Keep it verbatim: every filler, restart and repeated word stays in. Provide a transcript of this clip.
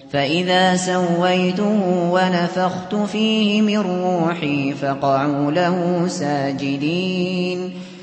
فإذا سويته ونفخت فيه من روحي فقعوا له ساجدين